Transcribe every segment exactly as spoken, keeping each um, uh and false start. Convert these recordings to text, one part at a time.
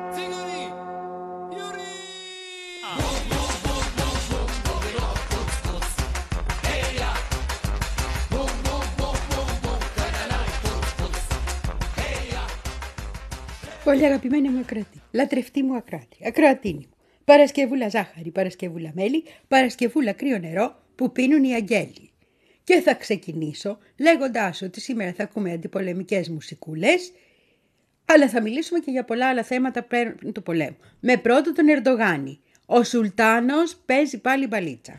Πολύ αγαπημένη μου ακροατή, λατρευτή μου ακροατή, ακροατίνη μου. Παρασκευούλα ζάχαρη, Παρασκευούλα μέλι, Παρασκευούλα κρύο νερό που πίνουν οι αγγέλοι. Και θα ξεκινήσω λέγοντάς ότι σήμερα θα ακούμε αντιπολεμικές μουσικούλες, αλλά θα μιλήσουμε και για πολλά άλλα θέματα πέραν του πολέμου. Με πρώτο τον Ερντογάνη. Ο Σουλτάνος παίζει πάλι μπαλίτσα.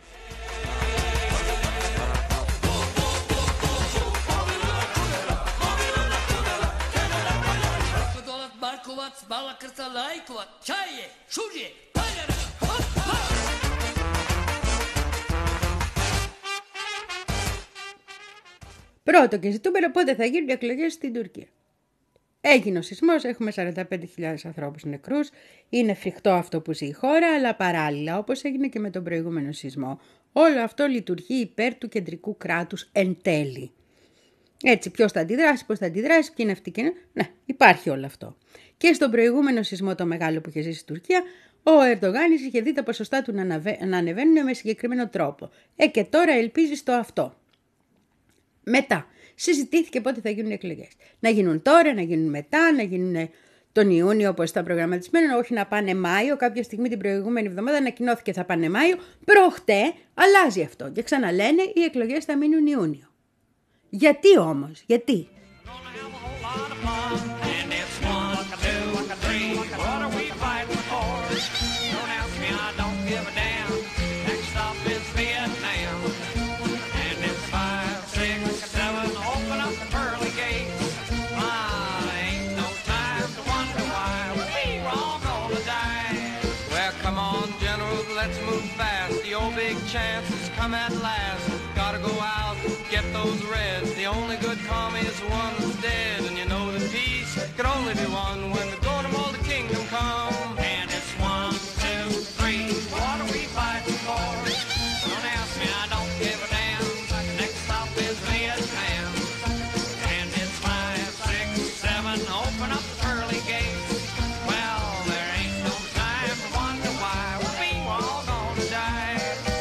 Πρώτο και ζητούμενο πότε θα γίνουν οι εκλογές στην Τουρκία. Έγινε ο σεισμός, έχουμε σαράντα πέντε χιλιάδες ανθρώπους νεκρούς, είναι φρικτό αυτό που ζει η χώρα, αλλά παράλληλα, όπως έγινε και με τον προηγούμενο σεισμό, όλο αυτό λειτουργεί υπέρ του κεντρικού κράτους εν τέλει. Έτσι, ποιος θα αντιδράσει, πώς θα αντιδράσει, ποιοι είναι αυτοί και είναι. Ναι, υπάρχει όλο αυτό. Και στον προηγούμενο σεισμό το μεγάλο που είχε ζήσει η Τουρκία, ο Ερντογάνης είχε δει τα ποσοστά του να, αναβε... να ανεβαίνουν με συγκεκριμένο τρόπο. Ε, και τώρα ελπίζει στο αυτό. Μετά, συζητήθηκε πότε θα γίνουν οι εκλογές. Να γίνουν τώρα, να γίνουν μετά, να γίνουν τον Ιούνιο όπως ήταν προγραμματισμένο, όχι να πάνε Μάιο. Κάποια στιγμή την προηγούμενη εβδομάδα ανακοινώθηκε θα πάνε Μάιο. Προχτέ αλλάζει αυτό και ξαναλένε οι εκλογές θα μείνουν Ιούνιο. Γιατί όμως, γιατί? Chance has come at last. Gotta go out, get those reds. The only good commie is the one that's dead. And you know that peace can only be won when the golden mold of kingdom come. And it's one, two, three. What are we fighting for? Don't ask me, I don't give a damn. Next stop is Vietnam. And it's five, six, seven. Open up the pearly gates. Well, there ain't no time to wonder why we all gonna die.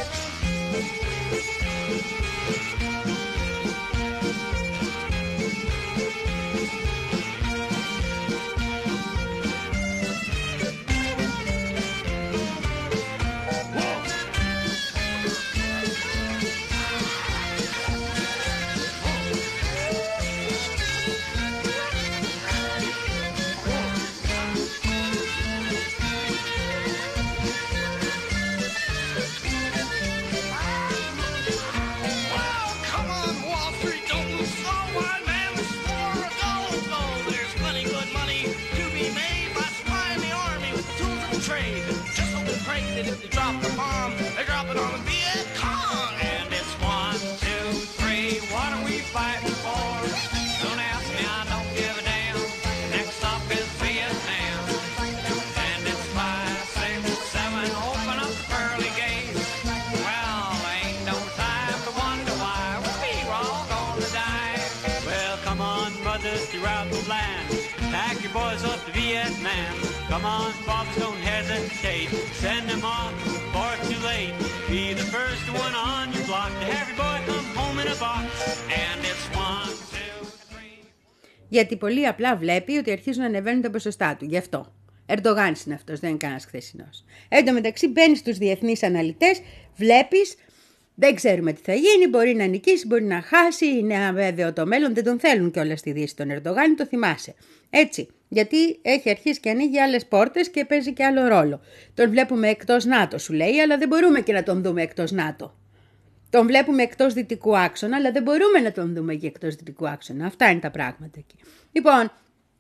Come on, folks, don't hesitate. Send them off before it's too late. Be the first one on your block to have your boy come home in a box. And it's one, two, three. Γιατί πολύ απλά βλέπει ότι αρχίζουν να ανεβαίνουν τα ποσοστά του. Γι' αυτό. Ερντογάνης είναι αυτός, δεν είναι κανένας χθεσινός. Εν τω μεταξύ μπαίνεις στους διεθνείς αναλυτές, βλέπεις, δεν ξέρουμε τι θα γίνει, μπορεί να νικήσει, μπορεί να χάσει, είναι αβέβαιο το μέλλον, δεν τον θέλουν κιόλας στη Δύση τον Ερντογάνη, το θυμάσαι. Έτσι, γιατί έχει αρχίσει και ανοίγει άλλες πόρτες και παίζει και άλλο ρόλο. Τον βλέπουμε εκτός ΝΑΤΟ, σου λέει, αλλά δεν μπορούμε και να τον δούμε εκτός ΝΑΤΟ. Τον βλέπουμε εκτός δυτικού άξονα, αλλά δεν μπορούμε να τον δούμε και εκτός δυτικού άξονα. Αυτά είναι τα πράγματα εκεί. Λοιπόν,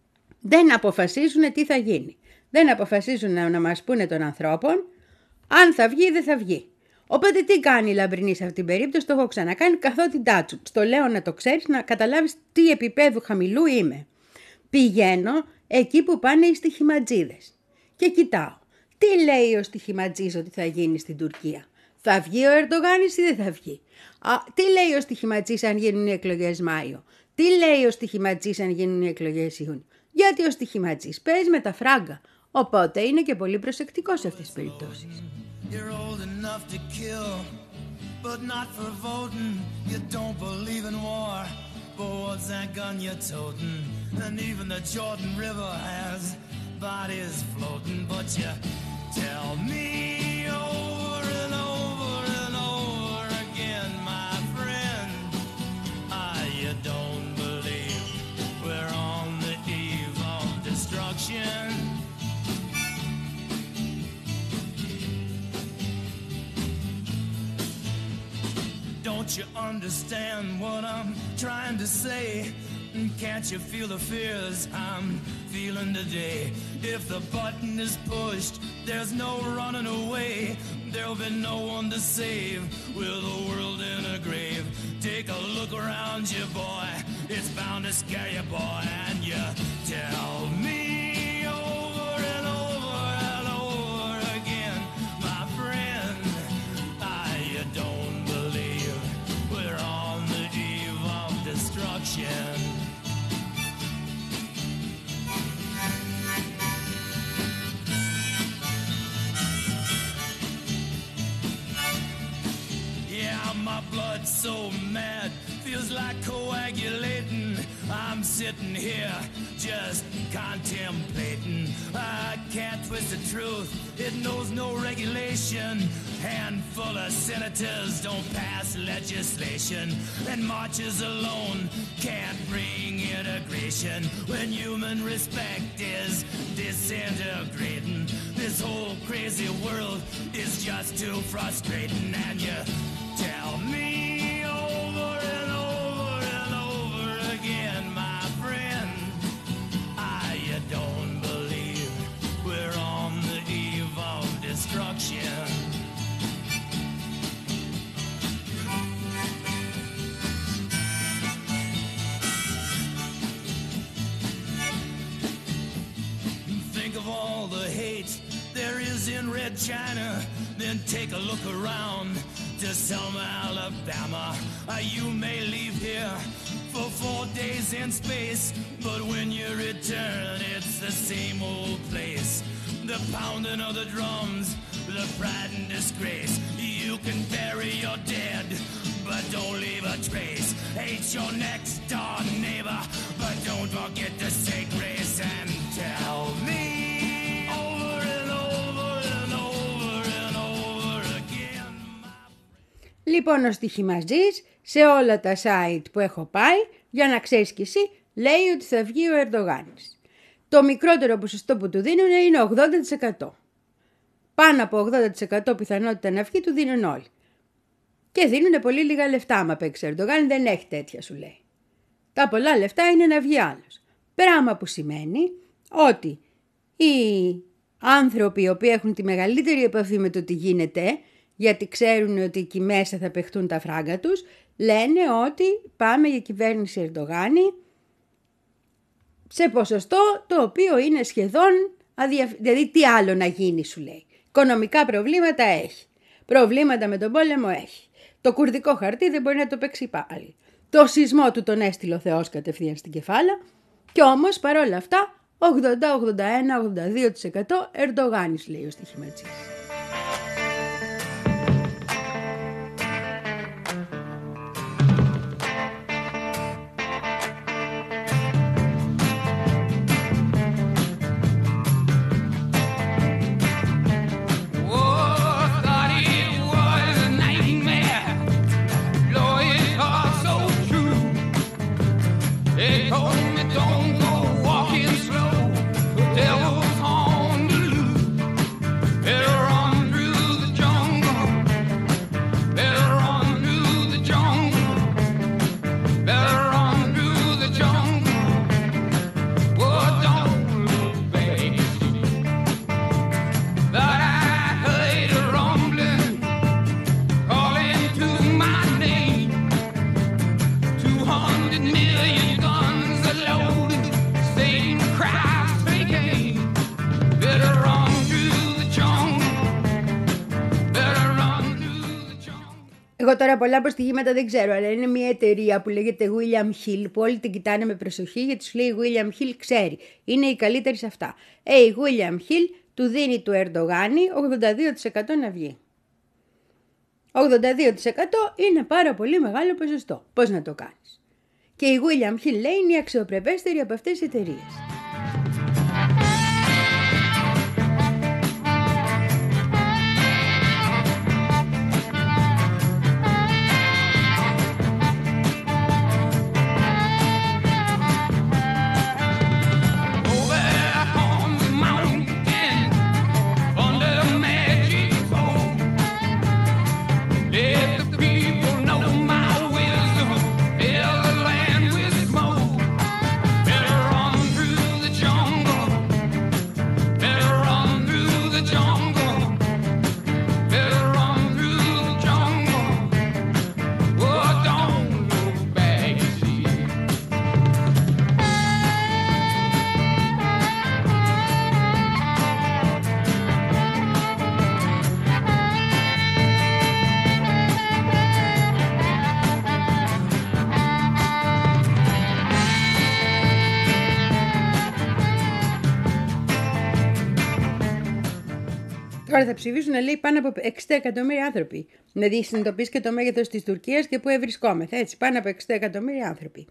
δεν αποφασίζουν τι θα γίνει. Δεν αποφασίζουν να, να μας πούνε των ανθρώπων αν θα βγει ή δεν θα βγει. Οπότε τι κάνει η Λαμπρινή σε αυτήν την περίπτωση, το έχω ξανακάνει καθότητά του. Στο λέω να το ξέρεις, να καταλάβεις τι επίπεδου χαμηλού είμαι. Πηγαίνω εκεί που πάνε οι στοιχηματζίδες και κοιτάω. Τι λέει ο στοιχηματζής ότι θα γίνει στην Τουρκία? Θα βγει ο Ερντογάνης ή δεν θα βγει? Α, τι λέει ο στοιχηματζής αν γίνουν οι εκλογές Μάιο? Τι λέει ο στοιχηματζής αν γίνουν οι εκλογές Ιούνιο? Γιατί ο στοιχηματζής παίζει με τα φράγκα. Οπότε είναι και πολύ προσεκτικός σε αυτές τις περιπτώσεις. You're old enough to kill, but not for voting. You don't believe in war, but what's that gun you're toting? And even the Jordan River has bodies floating. But you tell me over and over and over again, my friend, ah, you don't believe we're on the eve of destruction. Don't you understand what I'm trying to say? Can't you feel the fears I'm feeling today? If the button is pushed, there's no running away. There'll be no one to save with the world in a grave. Take a look around you, boy. It's bound to scare you, boy. And you tell me over and over and over again, my friend, ah, you don't believe we're on the eve of destruction. My blood's so mad, feels like coagulating. I'm sitting here just contemplating. I can't twist the truth, it knows no regulation. Handful of senators don't pass legislation, and marches alone can't bring integration. When human respect is disintegrating, this whole crazy world is just too frustrating. And you tell me over and over and over again, my friend, ah, you don't believe we're on the eve of destruction. Think of all the hate there is in Red China, then take a look around to Selma, Alabama. Uh, you may leave here for four days in space, but when you return, it's the same old place. The pounding of the drums, the pride and disgrace. You can bury your dead, but don't leave a trace. Hate your next door neighbor, but don't forget to say grace. And tell me over and over and over and over again. Λοιπόν, ο στοιχημαζής σε όλα τα site που έχω πάει, για να ξέρεις κι εσύ, λέει ότι θα βγει ο Ερντογάνης. Το μικρότερο ποσοστό που του δίνουν είναι ογδόντα τοις εκατό. Πάνω από ογδόντα τοις εκατό πιθανότητα να βγει του δίνουν όλοι. Και δίνουν πολύ λίγα λεφτά. Άμα παίξει ο Ερντογάν δεν έχει τέτοια, σου λέει. Τα πολλά λεφτά είναι να βγει άλλος. Πράγμα που σημαίνει ότι οι άνθρωποι οι οποίοι έχουν τη μεγαλύτερη επαφή με το τι γίνεται, γιατί ξέρουν ότι εκεί μέσα θα παιχτούν τα φράγκα τους, λένε ότι πάμε για κυβέρνηση Ερντογάνη σε ποσοστό το οποίο είναι σχεδόν αδιαφ... Δηλαδή τι άλλο να γίνει, σου λέει. Οικονομικά προβλήματα έχει. Προβλήματα με τον πόλεμο έχει. Το κουρδικό χαρτί δεν μπορεί να το παίξει πάλι. Το σεισμό του τον έστειλε ο Θεός κατευθείαν στην κεφάλα. Κι όμως παρόλα αυτά ογδόντα, ογδόντα ένα, ογδόντα δύο τοις εκατό Ερντογάνης, λέει ο στοιχηματζής. Devil's on the loose. Better Εγώ τώρα πολλά αποστοιχήματα δεν ξέρω, αλλά είναι μια εταιρεία που λέγεται William Hill, που όλοι την κοιτάνε με προσοχή, γιατί σου λέει William Hill ξέρει, είναι η καλύτερη σε αυτά. Ε, η William Hill του δίνει του Ερντογάνη ογδόντα δύο τοις εκατό να βγει. ογδόντα δύο τοις εκατό είναι πάρα πολύ μεγάλο ποσοστό. Πώς να το κάνεις? Και η William Hill λέει είναι η αξιοπρεπέστερη από αυτές τις εταιρείες. Τώρα θα ψηφίσουν, λέει, πάνω από εξήντα εκατομμύρια άνθρωποι. Δηλαδή, συνειδητοποιείς και το μέγεθος της Τουρκίας και πού ευρισκόμεθα. Έτσι, πάνω από εξήντα εκατομμύρια άνθρωποι.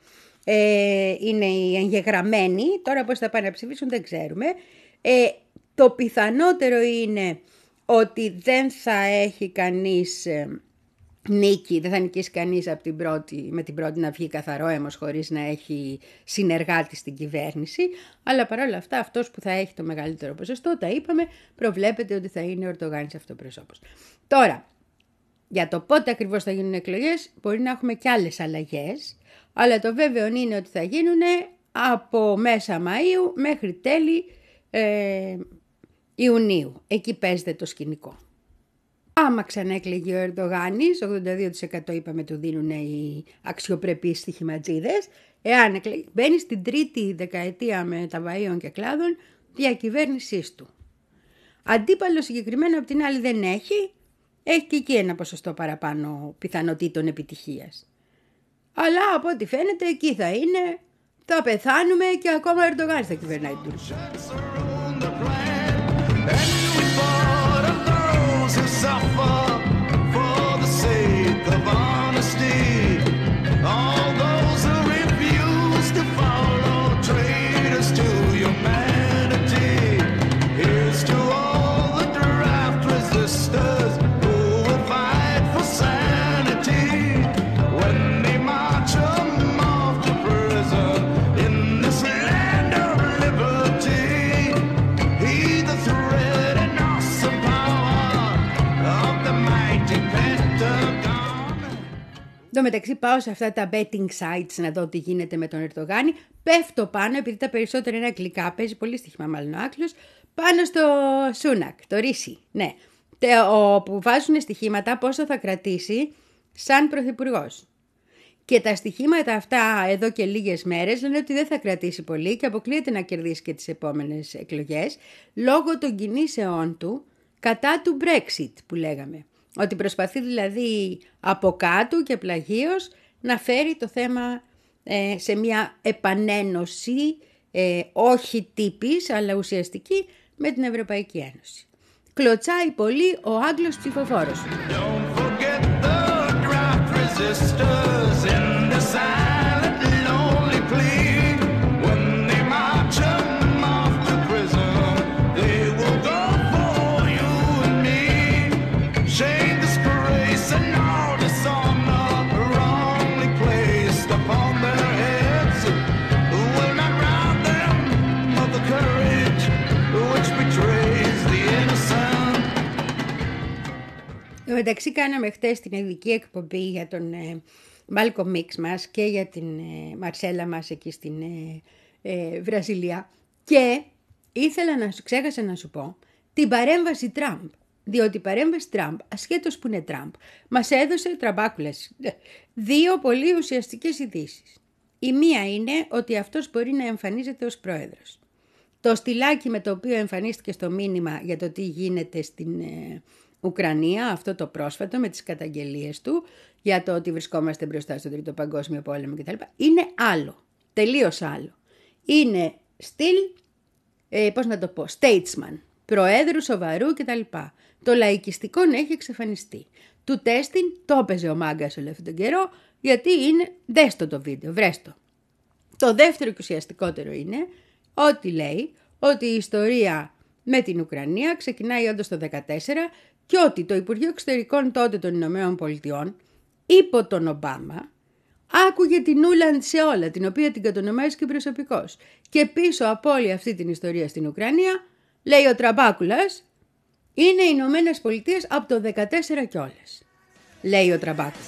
Ε, είναι οι εγγεγραμμένοι. Τώρα πώς θα πάνε να ψηφίσουν δεν ξέρουμε. Ε, το πιθανότερο είναι ότι δεν θα έχει κανείς ε, νίκη, δεν θα νικήσει κανείς από την πρώτη, με την πρώτη να βγει καθαρό αίμος χωρίς να έχει συνεργάτη στην κυβέρνηση, αλλά παρόλα αυτά αυτός που θα έχει το μεγαλύτερο ποσοστό, τα είπαμε, προβλέπεται ότι θα είναι ο Ερντογάνης αυτοπροσώπος. Τώρα, για το πότε ακριβώς θα γίνουν εκλογές μπορεί να έχουμε και άλλες αλλαγές, αλλά το βέβαιο είναι ότι θα γίνουν από μέσα Μαΐου μέχρι τέλη ε, Ιουνίου. Εκεί παίζεται το σκηνικό. Άμα ξανέκλεγε ο Ερντογάνης, ογδόντα δύο τοις εκατό είπαμε του δίνουν οι αξιοπρεπείς στοιχηματζίδες, εάν εκλεγε, μπαίνει στην τρίτη δεκαετία με τα βαΐων και κλάδων διακυβέρνησής του. Αντίπαλο συγκεκριμένο από την άλλη δεν έχει, έχει και εκεί ένα ποσοστό παραπάνω πιθανότητων επιτυχίας. Αλλά από ό,τι φαίνεται εκεί θα είναι, θα πεθάνουμε και ακόμα ο Ερντογάνης θα κυβερνάει την Τουρκία. Suffer for the sake of honesty. All those who refuse to follow traitors to humanity. Here's to all the draft resistors who will fight for sanity. When they march them off to prison in this land of liberty, heed the threat and awesome power. Εν τω μεταξύ πάω σε αυτά τα betting sites να δω τι γίνεται με τον Ερντογάνη. Πέφτω πάνω, επειδή τα περισσότερα είναι αγγλικά, παίζει πολύ στοίχημα μάλλον ο Άκλος, πάνω στο Σούνακ, το Ρίση. Ναι, που βάζουν στοιχήματα πόσο θα κρατήσει σαν πρωθυπουργός. Και τα στοιχήματα αυτά εδώ και λίγες μέρες λένε ότι δεν θα κρατήσει πολύ και αποκλείεται να κερδίσει και τις επόμενες εκλογές λόγω των κινήσεών του κατά του Brexit που λέγαμε. Ότι προσπαθεί δηλαδή από κάτω και πλαγίως να φέρει το θέμα ε, σε μια επανένωση, ε, όχι τύπης αλλά ουσιαστική με την Ευρωπαϊκή Ένωση. Κλωτσάει πολύ ο Άγγλος ψηφοφόρος. Εντάξει, κάναμε χτες την ειδική εκπομπή για τον ε, Μάλκομ Μίξ μας και για την ε, Μαρσέλα μας εκεί στην ε, ε, Βραζιλία και ήθελα να σου, ξέχασα να σου πω την παρέμβαση Τραμπ, διότι η παρέμβαση Τραμπ, ασχέτως που είναι Τραμπ, μας έδωσε τραμπάκουλες δύο πολύ ουσιαστικές ειδήσεις. Η μία είναι ότι αυτός μπορεί να εμφανίζεται ως πρόεδρος. Το στυλάκι με το οποίο εμφανίστηκε στο μήνυμα για το τι γίνεται στην... Ε, Ουκρανία, αυτό το πρόσφατο με τις καταγγελίες του για το ότι βρισκόμαστε μπροστά στον Τρίτο Παγκόσμιο Πόλεμο κτλ. Είναι άλλο, τελείως άλλο. Είναι στυλ, ε, πώς να το πω, statesman, προέδρου σοβαρού κτλ. Το λαϊκιστικό να έχει εξαφανιστεί. Του τέστην το έπαιζε ο μάγκας όλο αυτόν τον καιρό, γιατί είναι, δες το το βίντεο, βρες το. Το δεύτερο και ουσιαστικότερο είναι ότι λέει ότι η ιστορία με την Ουκρανία ξεκινάει όντως το δύο χιλιάδες δεκατέσσερα και ότι το Υπουργείο Εξωτερικών τότε των Ηνωμένων Πολιτειών υπό τον Ομπάμα άκουγε την Νούλαντ σε όλα, την οποία την κατονομάζει και προσωπικώς. Και πίσω από όλη αυτή την ιστορία στην Ουκρανία, λέει ο Τραμπάκουλας, είναι οι Ηνωμένες Πολιτείες από το δεκατέσσερα κιόλας. Λέει ο Τραμπάκουλας.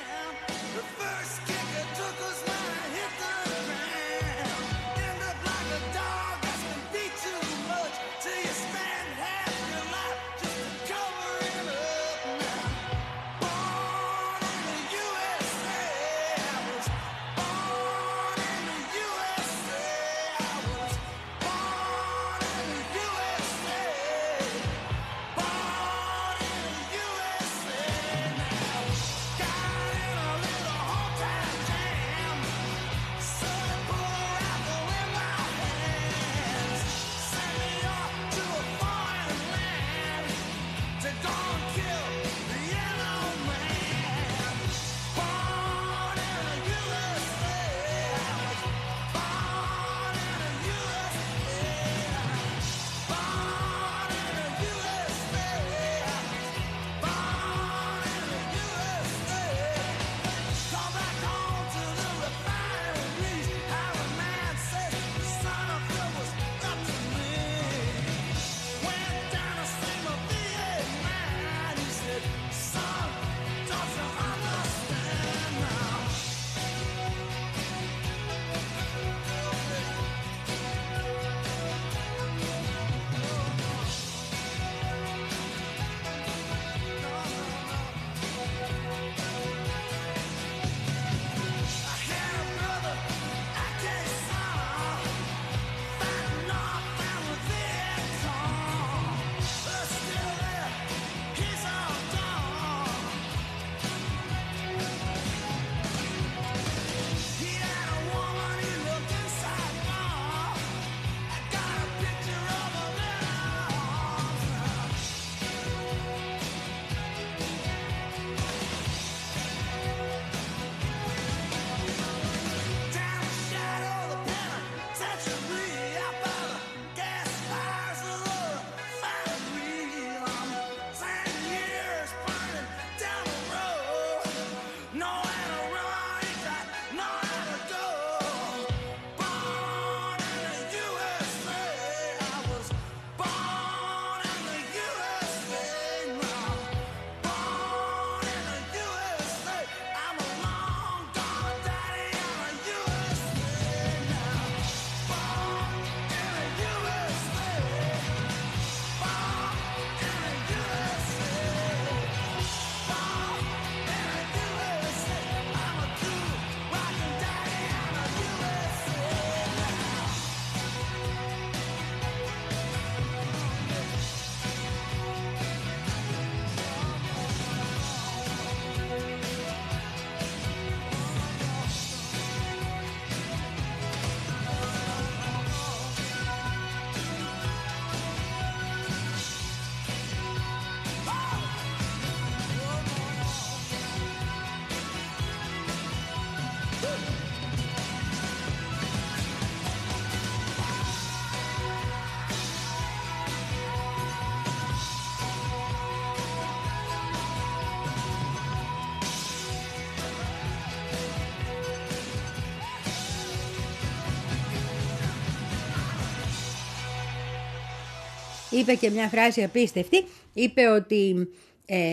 είπε και μια φράση απίστευτη, είπε ότι ε,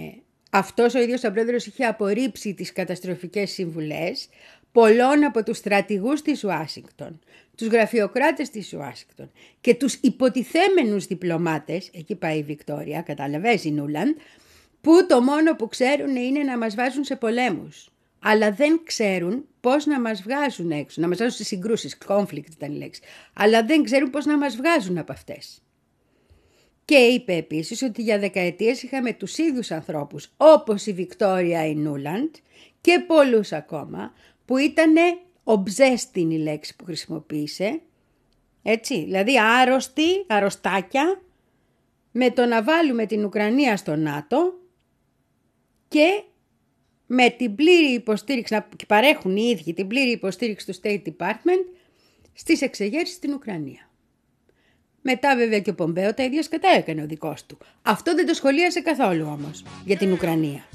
αυτός ο ίδιος ο πρόεδρος είχε απορρίψει τις καταστροφικές συμβουλές πολλών από τους στρατηγούς της Ουάσιγκτον, τους γραφειοκράτες της Ουάσιγκτον και τους υποτιθέμενους διπλωμάτες, εκεί πάει η Βικτόρια, κατάλαβες, η Νούλαντ, που το μόνο που ξέρουν είναι να μας βάζουν σε πολέμους. Αλλά δεν ξέρουν πώς να μας βγάζουν έξω, να μας βάζουν σε συγκρούσεις, conflict ήταν η λέξη, αλλά δεν ξέρουν πώς να μας βγάζουν από αυτές. Και είπε επίσης ότι για δεκαετίες είχαμε τους ίδιους ανθρώπους, όπως η Βικτόρια η Νούλαντ και πολλούς ακόμα, που ήτανε obsessed η λέξη που χρησιμοποίησε, έτσι, δηλαδή άρρωστοι, αρρωστάκια, με το να βάλουμε την Ουκρανία στο ΝΑΤΟ και με την πλήρη υποστήριξη, να παρέχουν οι ίδιοι την πλήρη υποστήριξη του State Department στις εξεγέρσεις στην Ουκρανία. Μετά βέβαια και ο Πομπέο τα ίδια σκατά έκανε ο δικός του. Αυτό δεν το σχολίασε καθόλου όμως για την Ουκρανία.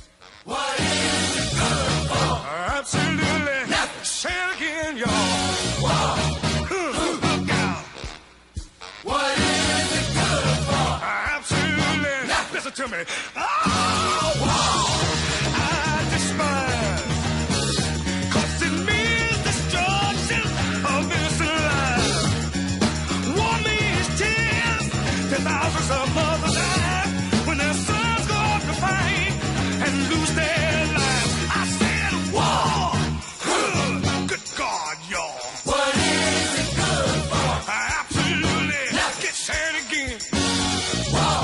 To me. Oh, I despise, 'cause it means destruction of innocent lives. War means tears, ten thousands of mothers die when their sons go off to fight and lose their lives. I said war. Good God, y'all. What is it good for? Absolutely. Nothing. Get sad again. War.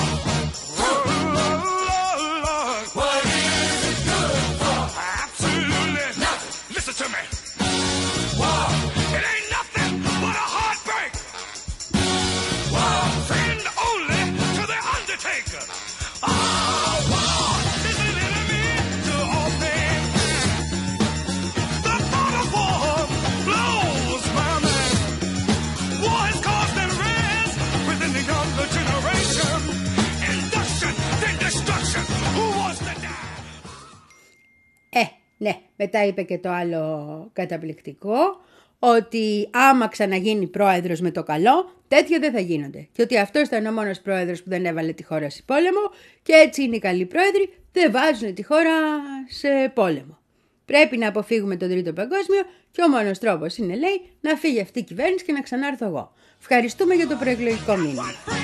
Ε, ναι, μετά είπε και το άλλο καταπληκτικό, ότι άμα ξαναγίνει πρόεδρος με το καλό, τέτοια δεν θα γίνονται. Και ότι αυτός ήταν ο μόνος πρόεδρος που δεν έβαλε τη χώρα σε πόλεμο και έτσι είναι οι καλοί πρόεδροι, δεν βάζουν τη χώρα σε πόλεμο. Πρέπει να αποφύγουμε τον Τρίτο Παγκόσμιο και ο μόνος τρόπος είναι, λέει, να φύγει αυτή η κυβέρνηση και να ξανάρθω εγώ. Ευχαριστούμε για το προεκλογικό μήνυμα.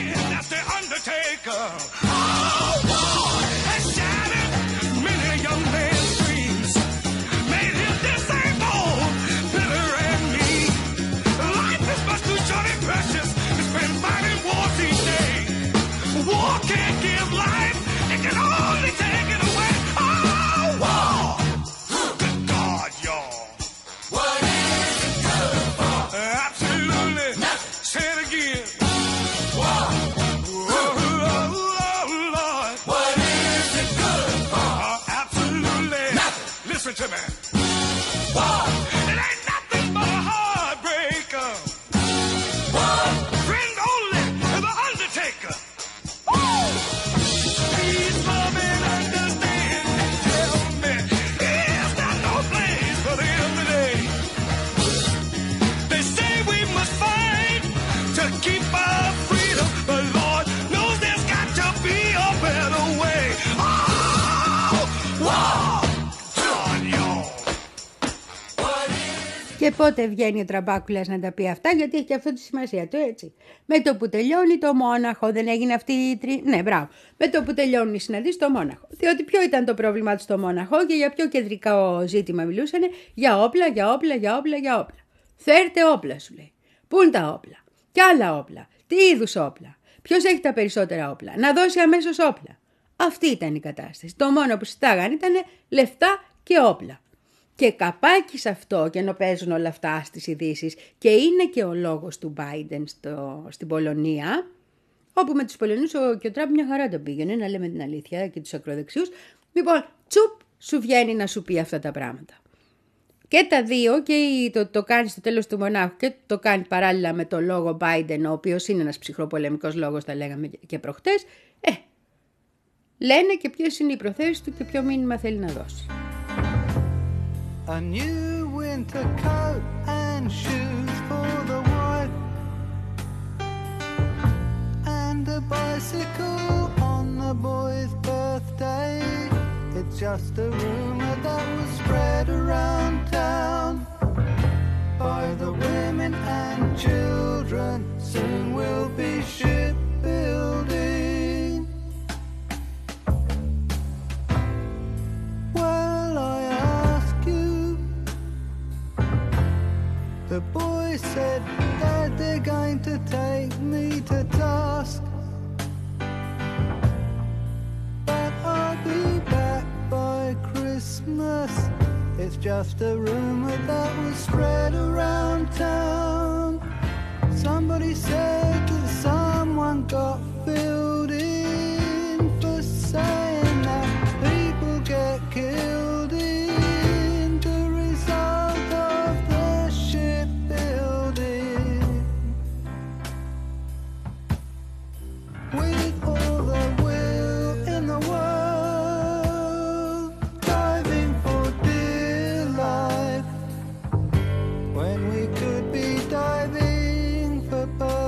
To me. War. It ain't nothing but a heartbreaker. War. Friend only to the undertaker. Woo. Please love and understand and tell me, is there no place for them today? They say we must fight to keep our freedom, but Lord knows there's got to be a better way. Oh, war. Και πότε βγαίνει ο Τραμπάκουλας να τα πει αυτά, γιατί έχει και αυτό τη σημασία του, έτσι. Με το που τελειώνει το Μόναχο, δεν έγινε αυτή η τρι... Ναι, μπράβο. Με το που τελειώνουν οι συναντήσεις στο Μόναχο. Διότι ποιο ήταν το πρόβλημά του στο Μόναχο και για ποιο κεντρικό ζήτημα μιλούσαν? Για όπλα, για όπλα, για όπλα, για όπλα. Φέρτε όπλα, σου λέει. Πού είναι τα όπλα? Κι άλλα όπλα. Τι είδους όπλα? Ποιος έχει τα περισσότερα όπλα? Να δώσει αμέσως όπλα. Αυτή ήταν η κατάσταση. Το μόνο που συστάγαν ήταν λεφτά και όπλα. Και καπάκι σε αυτό, και ενώ παίζουν όλα αυτά στις ειδήσεις, και είναι και ο λόγος του Biden στο, στην Πολωνία, όπου με τους Πολωνίους ο, και ο Τραμπ μια χαρά τον πήγαινε, να λέμε την αλήθεια, και τους ακροδεξιούς. Λοιπόν, τσουπ, σου βγαίνει να σου πει αυτά τα πράγματα. Και τα δύο, και το, το κάνει στο τέλος του Μονάχου και το κάνει παράλληλα με το λόγο Biden, ο οποίος είναι ένας ψυχροπολεμικός λόγος, τα λέγαμε και προχτές, ε, λένε και ποιες είναι οι προθέσεις του και ποιο μήνυμα θέλει να δώσει. A new winter coat and shoes for the wife, and a bicycle on the boy's birthday. It's just a rumor that was spread around town by the women and children. Soon we'll be shipbuilding. Well, I ask you, the boy said that they're going to take me to task. just a rumor that was spread around town. Somebody said that someone got filled in for saying that people get killed in the result of the shipbuilding. With all the will in the world, diving for dear life, when we could be diving for pearls.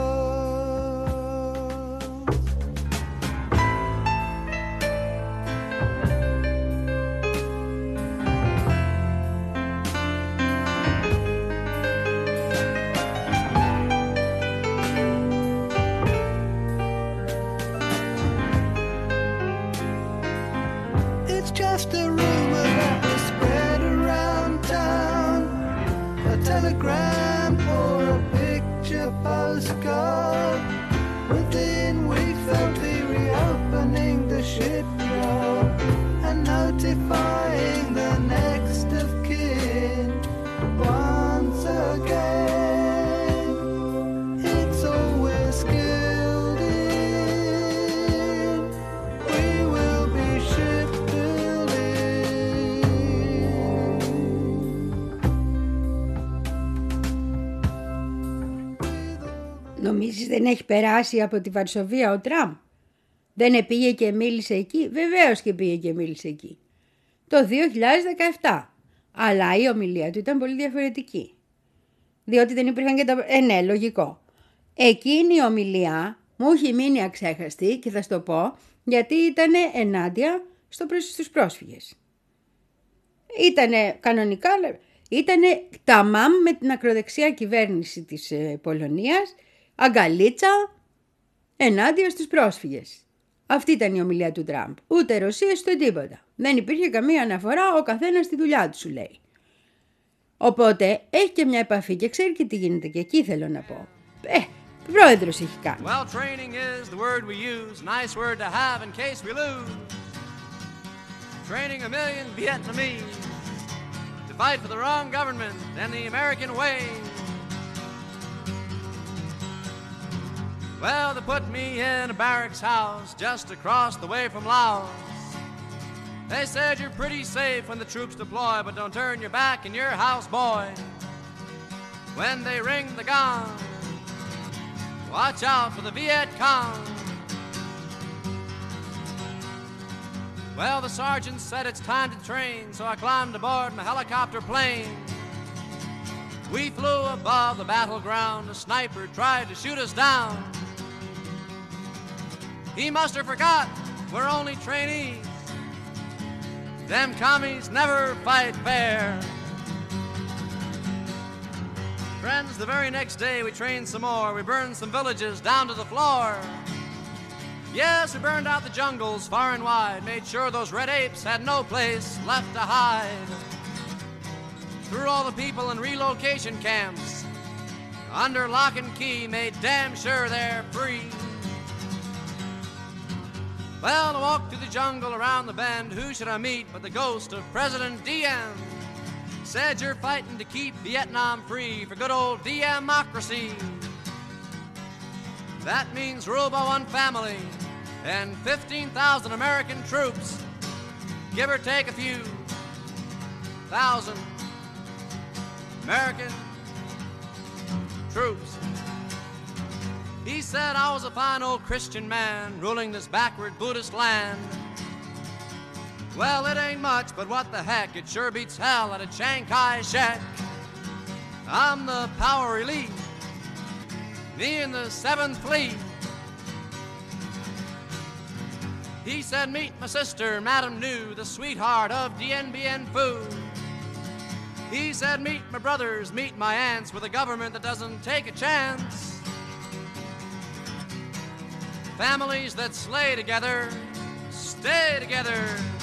It's just a rumor that was spread around town, a telegram or a picture postcard. Within weeks they'll be reopening the shipyard and notifying the next of kin once again. It's all we're skilled in. We will be shipbuilding. Νομίζεις δεν έχει περάσει από τη Βαρσοβία ο Τραμπ? Δεν πήγε και μίλησε εκεί? Βεβαίως και πήγε και μίλησε εκεί. Το δύο χιλιάδες δεκαεπτά. Αλλά η ομιλία του ήταν πολύ διαφορετική. Διότι δεν υπήρχαν και τα... Ε, ναι, λογικό. Εκείνη η ομιλία μου έχει μείνει αξέχαστη και θα σου το πω γιατί ήταν ενάντια στο προς... στους πρόσφυγες. Ήτανε κανονικά, ήτανε ταμάμ με την ακροδεξιά κυβέρνηση της ε, Πολωνίας, αγκαλίτσα ενάντια στους πρόσφυγες. Αυτή ήταν η ομιλία του Τραμπ. Ούτε Ρωσία ούτε τίποτα. Δεν υπήρχε καμία αναφορά, ο καθένας στη δουλειά του σου λέει. Οπότε έχει και μια επαφή και ξέρει και τι γίνεται και εκεί θέλω να πω. Ε, πρόεδρος έχει κάνει. Well, training is the word we use, nice word to have in case we lose. Training a million Vietnamese to fight for the wrong government and the American way. Well, they put me in a barracks house just across the way from Laos. They said you're pretty safe when the troops deploy, but don't turn your back in your house, boy. When they ring the gong, watch out for the Viet Cong. Well, the sergeant said it's time to train, so I climbed aboard my helicopter plane. We flew above the battleground, a sniper tried to shoot us down. He must have forgot we're only trainees. Them commies never fight fair. Friends, the very next day we trained some more. We burned some villages down to the floor. Yes, we burned out the jungles far and wide, made sure those red apes had no place left to hide. Threw all the people in relocation camps under lock and key, made damn sure they're free. Well, I walked through the jungle around the bend. Who should I meet but the ghost of President Diem? Said you're fighting to keep Vietnam free for good old democracy. That means rule by one family and fifteen thousand American troops, give or take a few thousand American troops. He said I was a fine old Christian man ruling this backward Buddhist land. Well, it ain't much, but what the heck, it sure beats hell at a Chiang Kai-shek. I'm the power elite, me and the seventh Fleet. He said, meet my sister, Madame New, the sweetheart of Dien Bien Phu. He said, meet my brothers, meet my aunts, with a government that doesn't take a chance. Families that slay together, stay together.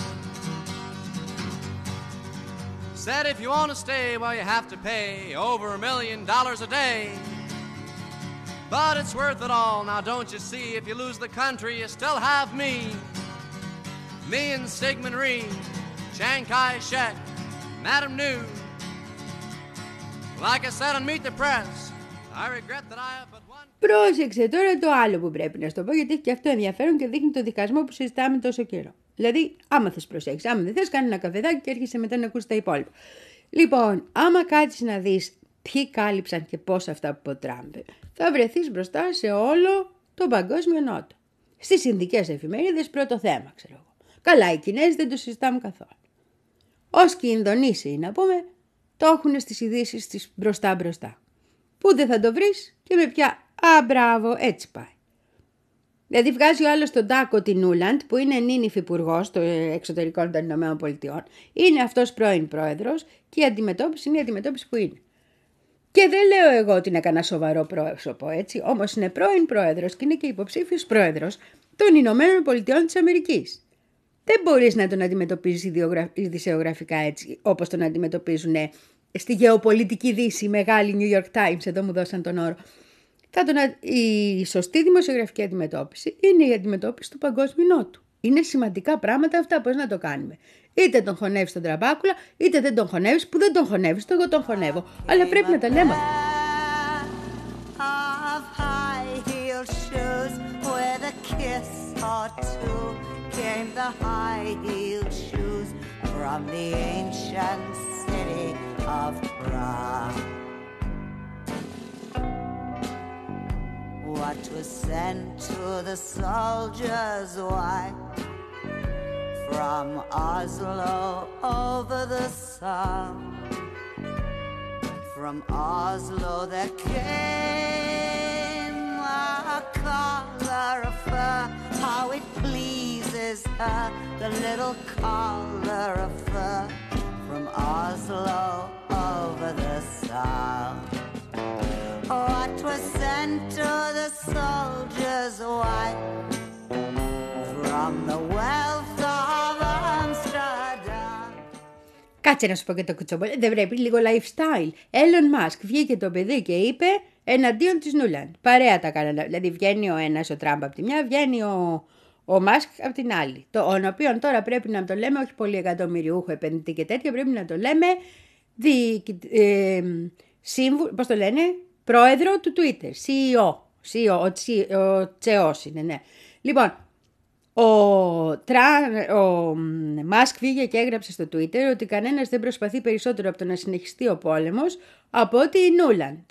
Said if you want to stay, well, you have to pay over a million dollars a day. But it's worth it all, now don't you see? If you lose the country, you still have me. Me and Sigmund Rhee, Chiang Kai-shek, Madame New. Like I said on Meet the Press, I regret that I have but one... Πρόσεξε τώρα το άλλο που πρέπει να σου το πω, γιατί έχει και αυτό ενδιαφέρον και δείχνει το διχασμό που συζητάμε τόσο καιρό. Δηλαδή, άμα θες προσέξεις, άμα δεν θες, κάνει ένα καφεδάκι και έρχεσαι μετά να ακούσεις τα υπόλοιπα. Λοιπόν, άμα κάτσεις να δεις ποιοι κάλυψαν και πώς αυτά που είπε ο Τραμπ, θα βρεθείς μπροστά σε όλο τον παγκόσμιο νότο. Στις ειδικές εφημερίδες πρώτο θέμα, ξέρω εγώ. Καλά, οι Κινέζοι δεν το συζητάμε καθόλου. Ως και οι Ινδονήσιοι, να πούμε, το έχουν στις ειδήσεις της μπροστά μπροστά. Πού δεν θα το βρεις και με ποια. Α, μπράβο, έτσι πάει. Δηλαδή βγάζει ο άλλος τον Τάκο την Νούλαντ, που είναι νυν υφυπουργός των εξωτερικών των Ηνωμένων Πολιτειών. Είναι αυτός πρώην πρόεδρος και η αντιμετώπιση είναι η αντιμετώπιση που είναι. Και δεν λέω εγώ ότι είναι κανένα σοβαρό πρόσωπο, έτσι. Όμως είναι πρώην πρόεδρος και είναι και υποψήφιος πρόεδρος των Ηνωμένων Πολιτειών της Αμερικής. Δεν μπορείς να τον αντιμετωπίζεις ειδησεογραφικά έτσι, όπως τον αντιμετωπίζουν στη γεωπολιτική δύση, η μεγάλη New York Times, εδώ μου δώσαν τον όρο. Θα τον, η σωστή δημοσιογραφική αντιμετώπιση είναι η αντιμετώπιση του παγκόσμιου νότου. Είναι σημαντικά πράγματα αυτά, πώς να το κάνουμε. Είτε τον χωνεύεις τον Τραμπάκουλα, είτε δεν τον χωνεύεις, που δεν τον χωνεύεις, το εγώ τον χωνεύω. Αλλά πρέπει να τα λέμε. What was sent to the soldiers' wife from Oslo over the sun? From Oslo there came a collar of fur. How it pleases her, the little collar of fur. From Oslo over the sun. What was sent to the soldiers' wife from the wealth of Amsterdam. Κάτσε να σου πω και το κουτσομπολί. Δεν πρέπει λίγο lifestyle. Elon Musk βγήκε το παιδί και είπε εναντίον της Νούλαντ. Παρέα τα κάνανε. Δηλαδή βγαίνει ο ένας ο Τραμπ από τη μια, βγαίνει ο, ο Musk από την άλλη. Το οποίο τώρα πρέπει να το λέμε, όχι πολύ εκατομμυριούχο επενδυτή και τέτοια, πρέπει να το λέμε δι, ε, σύμβου, πώς το λένε, πρόεδρο του Twitter, σι ι ο, σι ι ο, ο, ο Τσεός είναι, ναι. Λοιπόν, ο, Τρα, ο Μάσκ βγήκε και έγραψε στο Twitter ότι κανένας δεν προσπαθεί περισσότερο από το να συνεχιστεί ο πόλεμος από ότι η Νούλαντ.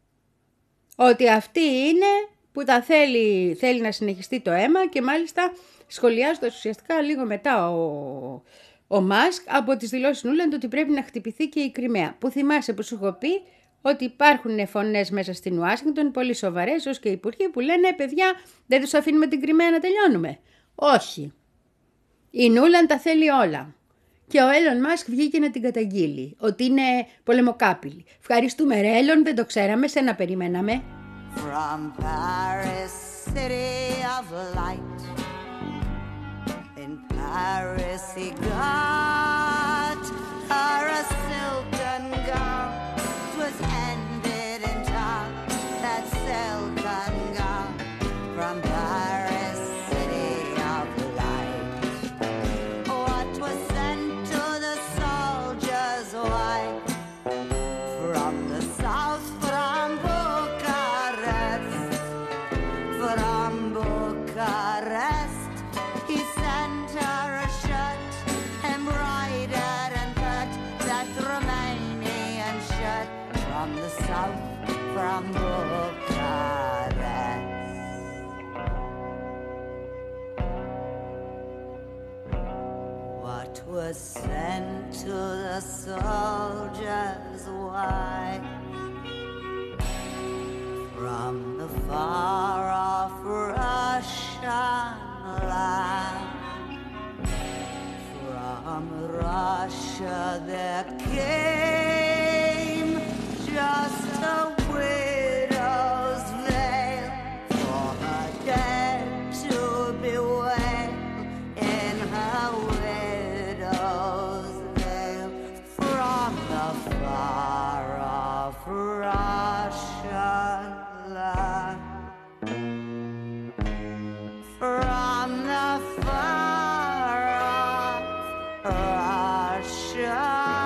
Ότι αυτή είναι που τα θέλει, θέλει να συνεχιστεί το αίμα και μάλιστα σχολιάζοντας ουσιαστικά λίγο μετά ο, ο Μάσκ από τις δηλώσεις Νούλαντ ότι πρέπει να χτυπηθεί και η Κριμαία. Που θυμάσαι που σου έχω πει ότι υπάρχουν φωνές μέσα στην Ουάσιγκτον, πολύ σοβαρές, ως και υπουργοί που λένε παιδιά δεν τους αφήνουμε την Κριμαία να τελειώνουμε. Όχι. Η Νούλαντ τα θέλει όλα. Και ο Έλλον Μάσκ βγήκε να την καταγγείλει, ότι είναι πολεμοκάπηλη. Ευχαριστούμε ρε Έλλον, δεν το ξέραμε, σένα περιμέναμε. From Paris, city of light, in Paris he got her a silken gown. Was ended in town, that silken gown. From Paris, city of light. What was sent to the soldiers' wife from the south, from Bucharest, from Bucharest. He sent her a shirt embroidered and cut, that Romanian shirt. From the south, from Bucharest. What was sent to the soldiers' wife from the far-off Russian land? From Russia there came just a widow's veil for her dead to bewail in her widow's veil. From the far-off Russian land, from the far-off Russian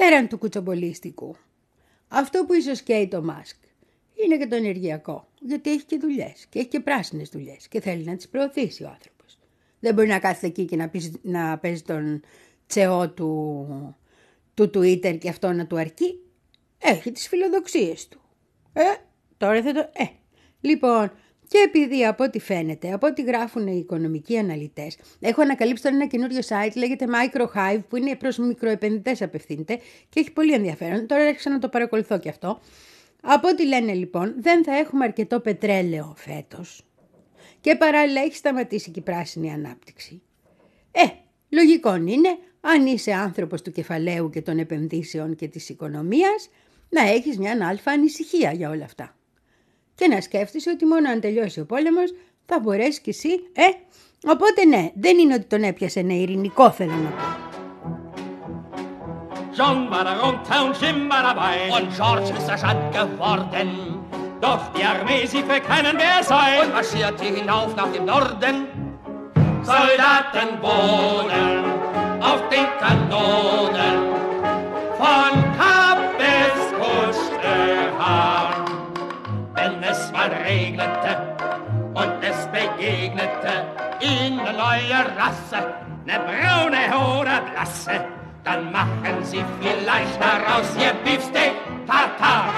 πέραν του κουτσομπολίστικου, αυτό που ίσως καίει το Μάσκ είναι και το ενεργειακό, γιατί έχει και δουλειές και έχει και πράσινες δουλειές και θέλει να τις προωθήσει ο άνθρωπος. Δεν μπορεί να κάθεται εκεί και να, πεις, να παίζει τον τσεό του, του Twitter και αυτό να του αρκεί. Έχει τις φιλοδοξίες του. Ε, τώρα θα το... Ε, λοιπόν... Και επειδή από ό,τι φαίνεται, από ό,τι γράφουν οι οικονομικοί αναλυτές, έχω ανακαλύψει τώρα ένα καινούριο site, λέγεται MicroHive, που είναι προς μικροεπενδυτές απευθύνεται και έχει πολύ ενδιαφέρον. Τώρα άρχισα να το παρακολουθώ και αυτό. Από ό,τι λένε λοιπόν, δεν θα έχουμε αρκετό πετρέλαιο φέτος. Και παράλληλα έχει σταματήσει και η πράσινη ανάπτυξη. Ε, λογικό είναι, αν είσαι άνθρωπος του κεφαλαίου και των επενδύσεων και της οικονομίας, να έχεις μια αλφα ανησυχία για όλα αυτά. Και να σκέφτεσαι ότι μόνο αν τελειώσει ο πόλεμος θα μπορέσει κι εσύ, ε, οπότε ναι, δεν είναι ότι τον έπιασε ένα ειρηνικό, θέλω να πω. John war der Rundtown, Jim war dabei und George ist der Stadt geworden. Doch die Armee, sie verkennen, wer sei und marschierte hinauf nach dem Norden. Soldaten wohnen auf den Kanonen von Kap bis Kusterhahn. Wenn es mal regnete und es begegnete eine neue Rasse, ne braune oder blasse, dann machen sie vielleicht daraus ihr Beefsteak Tartar.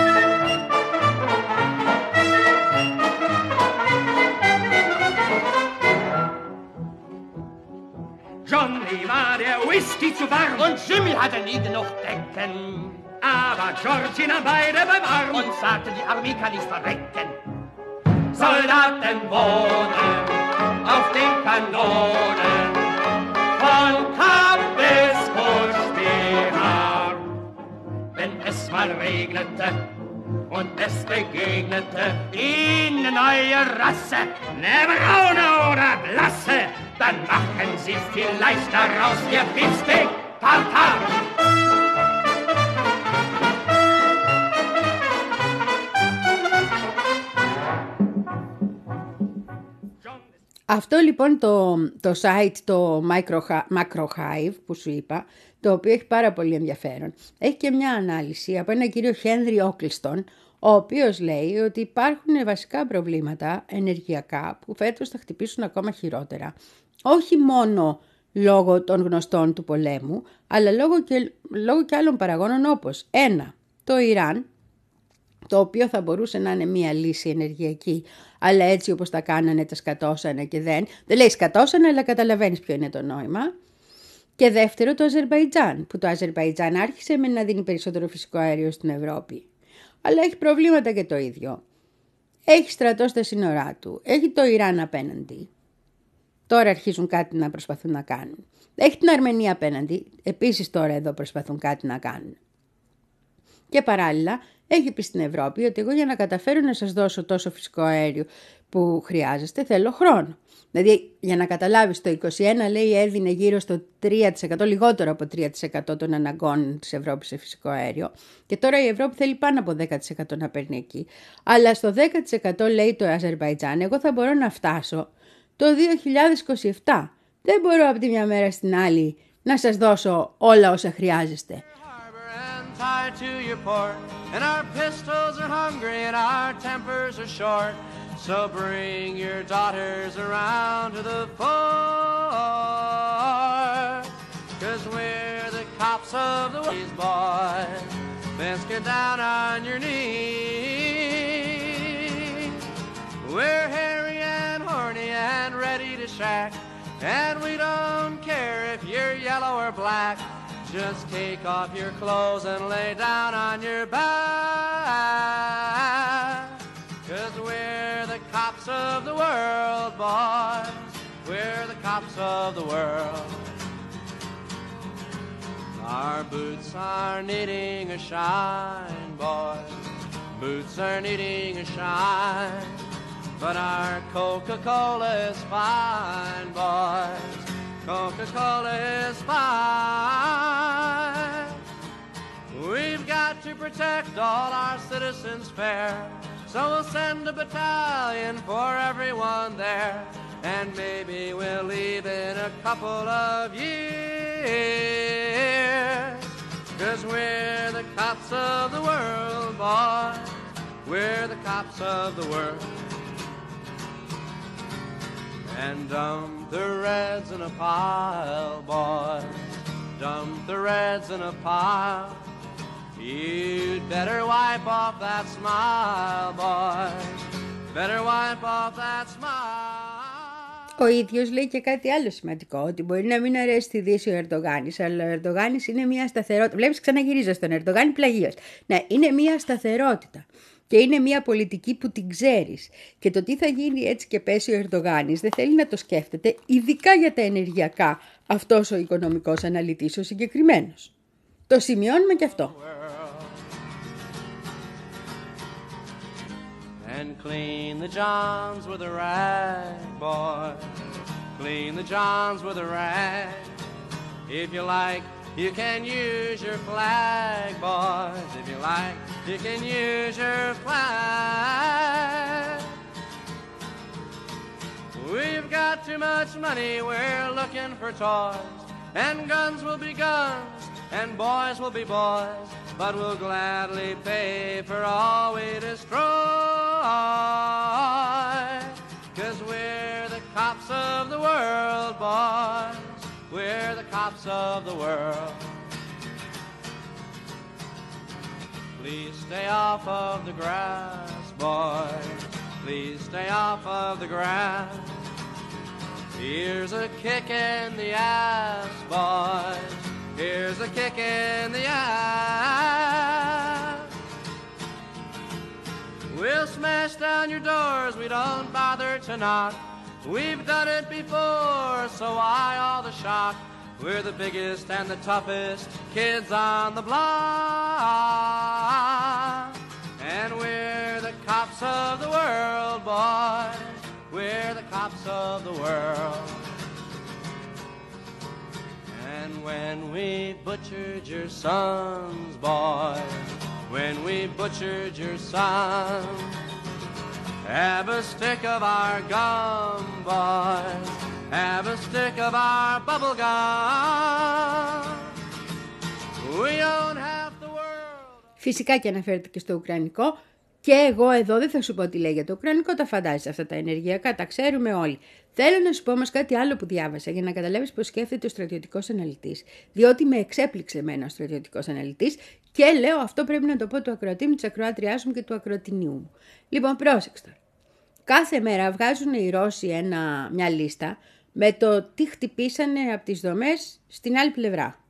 Johnny war der Whisky zu warm und Jimmy hatte nie genug Decken. Aber Georgie nahm beide beim Arm und sagte, die Armee kann nicht verrecken. Soldaten wohnen auf den Kanonen von Kap bis Kusterhahn. Wenn es mal regnete und es begegnete eine neue Rasse, ne braune oder blasse, dann machen sie vielleicht daraus ihr Beefsteak Tartar. Αυτό λοιπόν το, το site, το MicroHive που σου είπα, το οποίο έχει πάρα πολύ ενδιαφέρον, έχει και μια ανάλυση από έναν κύριο Χένρι Όκλιστον, ο οποίος λέει ότι υπάρχουν βασικά προβλήματα ενεργειακά που φέτος θα χτυπήσουν ακόμα χειρότερα. Όχι μόνο λόγω των γνωστών του πολέμου, αλλά λόγω και, λόγω και άλλων παραγόνων όπως ένα, το Ιράν, το οποίο θα μπορούσε να είναι μία λύση ενεργειακή, αλλά έτσι όπως τα κάνανε τα σκατώσανε και δεν. Δεν λέει σκατώσανε, αλλά καταλαβαίνεις ποιο είναι το νόημα. Και δεύτερο, το Αζερμπαϊτζάν, που το Αζερμπαϊτζάν άρχισε με να δίνει περισσότερο φυσικό αέριο στην Ευρώπη. Αλλά έχει προβλήματα και το ίδιο. Έχει στρατό στα σύνορά του, έχει το Ιράν απέναντι. Τώρα αρχίζουν κάτι να προσπαθούν να κάνουν. Έχει την Αρμενία απέναντι, επίσης τώρα εδώ προσπαθούν κάτι να κάνουν. Και παράλληλα έχει πει στην Ευρώπη ότι εγώ για να καταφέρω να σας δώσω τόσο φυσικό αέριο που χρειάζεστε θέλω χρόνο. Δηλαδή για να καταλάβεις, το είκοσι ένα λέει έδινε γύρω στο τρία τοις εκατό, λιγότερο από τρία τοις εκατό των αναγκών της Ευρώπης σε φυσικό αέριο, και τώρα η Ευρώπη θέλει πάνω από δέκα τοις εκατό να παίρνει εκεί. Αλλά στο δέκα τοις εκατό λέει το Αζερμπαϊτζάν εγώ θα μπορώ να φτάσω το δύο χιλιάδες είκοσι επτά. Δεν μπορώ από τη μια μέρα στην άλλη να σας δώσω όλα όσα χρειάζεστε. Tied to your port, and our pistols are hungry and our tempers are short. So bring your daughters around to the fort, 'cause we're the cops of the ways, boys. Let's get down on your knees. We're hairy and horny and ready to shack, and we don't care if you're yellow or black. Just take off your clothes and lay down on your back, 'cause we're the cops of the world, boys. We're the cops of the world. Our boots are needing a shine, boys. Boots are needing a shine. But our Coca-Cola is fine, boys. Coca-Cola is fine. We've got to protect all our citizens fair, so we'll send a battalion for everyone there, and maybe we'll leave in a couple of years. 'cause we're the cops of the world, boy. We're the cops of the world. And dump the Reds in a pile, boy. Dump the Reds in a pile. You'd better wipe off that smile, boy. Better wipe off that smile. Ο ίδιος λέει και κάτι άλλο σημαντικό, ότι μπορεί να μην αρέσει τη Δύση ο Ερντογάνης, αλλά ο Ερντογάνης είναι μια σταθερότητα. Βλέπεις, ξαναγυρίζω στον Ερντογάνη πλαγίως. Ναι, είναι μια σταθερότητα. Και είναι μια πολιτική που την ξέρεις. Και το τι θα γίνει έτσι και πέσει ο Ερντογάνης δεν θέλει να το σκέφτεται, ειδικά για τα ενεργειακά, αυτός ο οικονομικός αναλυτής ο συγκεκριμένος. Το σημειώνουμε και αυτό. And clean the johns with a rag, boy. Clean the johns with a rag. If you like, you can use your flag, boys. If you like, you can use your flag. We've got too much money, we're looking for toys. And guns will be guns, and boys will be boys. But we'll gladly pay for all we destroy. 'Cause we're the cops of the world, boys. We're the cops of the world. Please stay off of the grass, boys. Please stay off of the grass. Here's a kick in the ass, boys. Here's a kick in the ass. We'll smash down your doors, we don't bother to knock. We've done it before, so why all the shock? We're the biggest and the toughest kids on the block. And we're the cops of the world, boys. We're the cops of the world. And when we butchered your sons, boys, when we butchered your sons, have a stick of our gum, boys, have a stick of our bubble gum. We own half the world. Φυσικά και αναφέρεται και στο ουκρανικό. Και εγώ εδώ δεν θα σου πω τι λέει για το ουκρανικό, τα φαντάζεσαι αυτά τα ενεργειακά, τα ξέρουμε όλοι. Θέλω να σου πω όμως κάτι άλλο που διάβασα για να καταλάβεις πώς σκέφτεται ο στρατιωτικός αναλυτής. Διότι με εξέπληξε εμένα ο στρατιωτικός αναλυτής και λέω αυτό πρέπει να το πω του ακροατή μου, της ακροάτριάς μου και του ακροατινιού μου. Λοιπόν, πρόσεξε τώρα. Κάθε μέρα βγάζουν οι Ρώσοι ένα, μια λίστα με το τι χτυπήσανε από τις δομές στην άλλη πλευρά.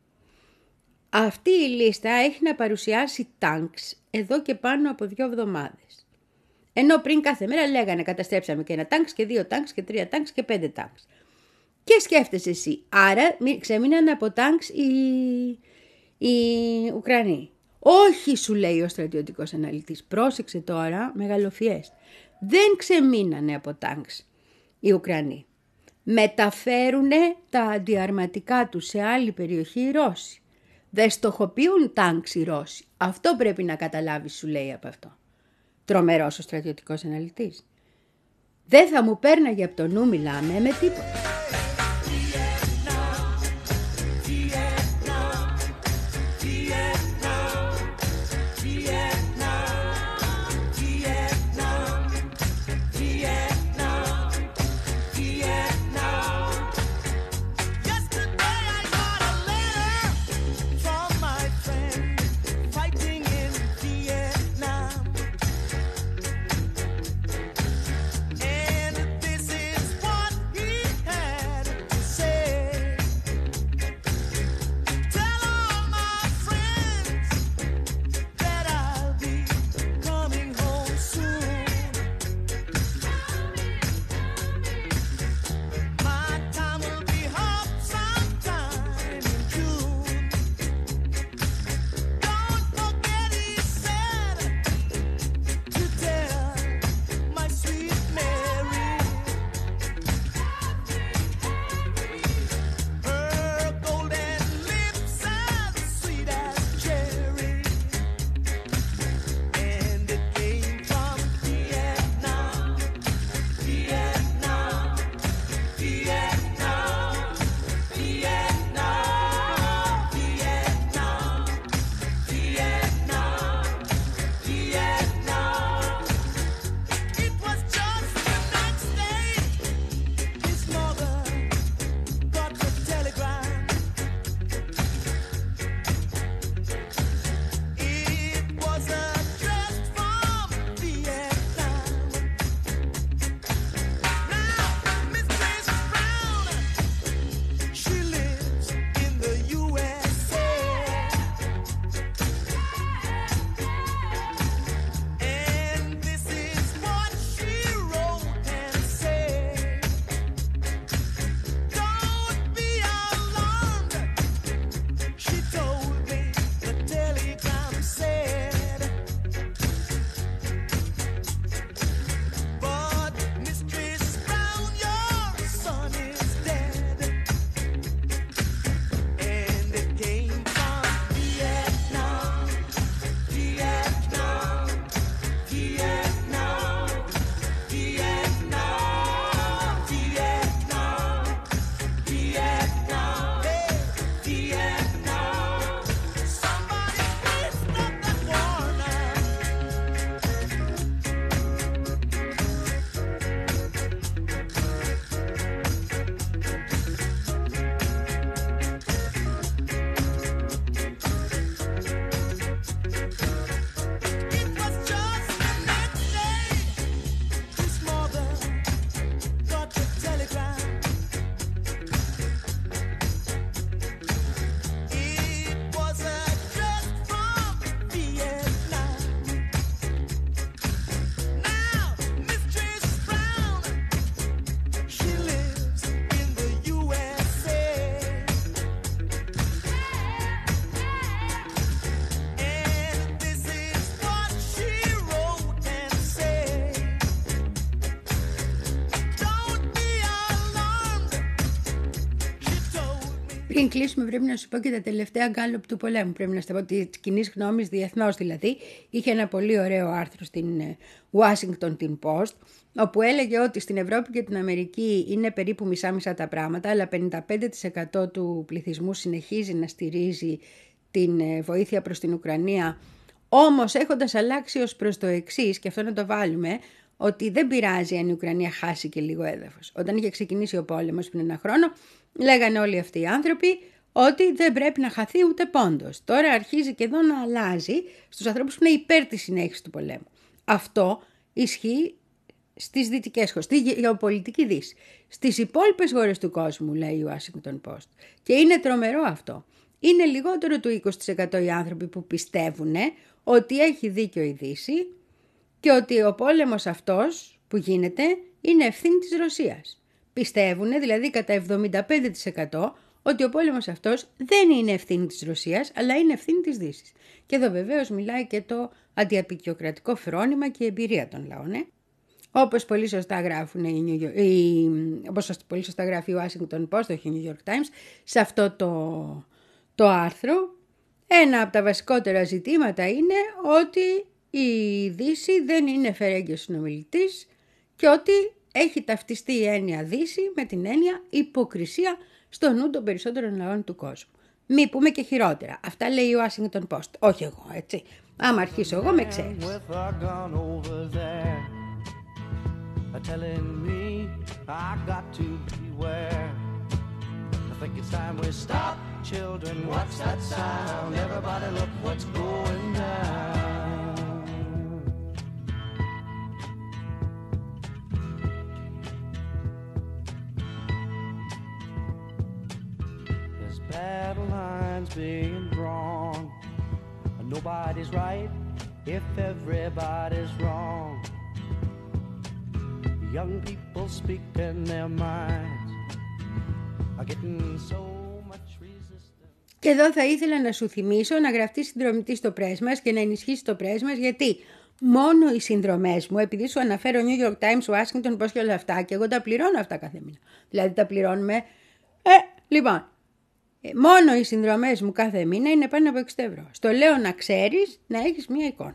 Αυτή η λίστα έχει να παρουσιάσει τάγκς εδώ και πάνω από δύο εβδομάδες. Ενώ πριν κάθε μέρα λέγανε καταστρέψαμε και ένα τάγκς και δύο τάγκς και τρία τάγκς και πέντε τάγκς. Και σκέφτεσαι εσύ, άρα ξέμειναν από τάγκς οι, οι Ουκρανοί. Όχι, σου λέει ο στρατιωτικός αναλυτής, πρόσεξε τώρα, μεγαλοφιές. Δεν ξεμείνανε από τάγκς οι Ουκρανοί. Μεταφέρουνε τα αντιαρματικά τους σε άλλη περιοχή οι Ρώσοι. Δεν στοχοποιούν τάγκς οι Ρώσοι. Αυτό πρέπει να καταλάβεις, σου λέει από αυτό. Τρομερός ο στρατιωτικός αναλυτής. Δεν θα μου πέρναγε από το νου, μιλάμε, με τίποτα. And this is what he had. Πριν κλείσουμε, πρέπει να σου πω και τα τελευταία γκάλωπ του πολέμου. Πρέπει να σου πω τη κοινή γνώμη διεθνώς δηλαδή. Είχε ένα πολύ ωραίο άρθρο στην Washington Post, όπου έλεγε ότι στην Ευρώπη και την Αμερική είναι περίπου μισά-μισά τα πράγματα, αλλά πενήντα πέντε τοις εκατό του πληθυσμού συνεχίζει να στηρίζει την βοήθεια προς την Ουκρανία, όμως έχοντας αλλάξει ως προς το εξής, και αυτό να το βάλουμε, ότι δεν πειράζει αν η Ουκρανία χάσει και λίγο έδαφος. Όταν είχε ξεκινήσει ο πόλεμος πριν ένα χρόνο, λέγανε όλοι αυτοί οι άνθρωποι ότι δεν πρέπει να χαθεί ούτε πόντος. Τώρα αρχίζει και εδώ να αλλάζει στους ανθρώπους που είναι υπέρ της συνέχισης του πολέμου. Αυτό ισχύει στις δυτικές χώρες, στη γεωπολιτική δύση. Στις υπόλοιπες χώρες του κόσμου, λέει η Washington Post. Και είναι τρομερό αυτό. Είναι λιγότερο του είκοσι τοις εκατό οι άνθρωποι που πιστεύουν ότι έχει δίκιο η Δύση και ότι ο πόλεμος αυτός που γίνεται είναι ευθύνη της Ρωσίας. Πιστεύουν δηλαδή κατά εβδομήντα πέντε τοις εκατό ότι ο πόλεμος αυτός δεν είναι ευθύνη της Ρωσίας, αλλά είναι ευθύνη της Δύσης. Και εδώ βεβαίως μιλάει και το αντιαπικιοκρατικό φρόνημα και η εμπειρία των λαών. Ε? Όπως πολύ σωστά γράφουν οι New York, οι, όπως πολύ σωστά γράφει η Washington Post, όχι η New York Times, σε αυτό το, το άρθρο, ένα από τα βασικότερα ζητήματα είναι ότι η Δύση δεν είναι φερέγγιος συνομιλητής και ότι έχει ταυτιστεί η έννοια Δύση με την έννοια υποκρισία στο νου των περισσότερων λαών του κόσμου. Μη πούμε και χειρότερα. Αυτά λέει η Washington Post. Όχι εγώ, έτσι. Άμα αρχίσω εγώ, με ξέρεις. Telling me I got to beware. I think it's time we stop, children. What's that sound? Everybody look what's going down. There's battle lines being drawn, and nobody's right if everybody's wrong. Young people speaking their minds are getting so much resistance. Και εδώ θα ήθελα να σου θυμίσω να γραφτείς συνδρομητή στο πρέσ μας και να ενισχύσεις το πρέσ μας, γιατί μόνο οι συνδρομές μου, επειδή σου αναφέρω New York Times, Washington Post και όλα αυτά, και εγώ τα πληρώνω αυτά κάθε μήνα. Δηλαδή τα πληρώνουμε. Ε, λοιπόν, μόνο οι συνδρομές μου κάθε μήνα είναι πάνω από εξήντα ευρώ. Στο λέω να ξέρεις, να έχεις μία εικόνα.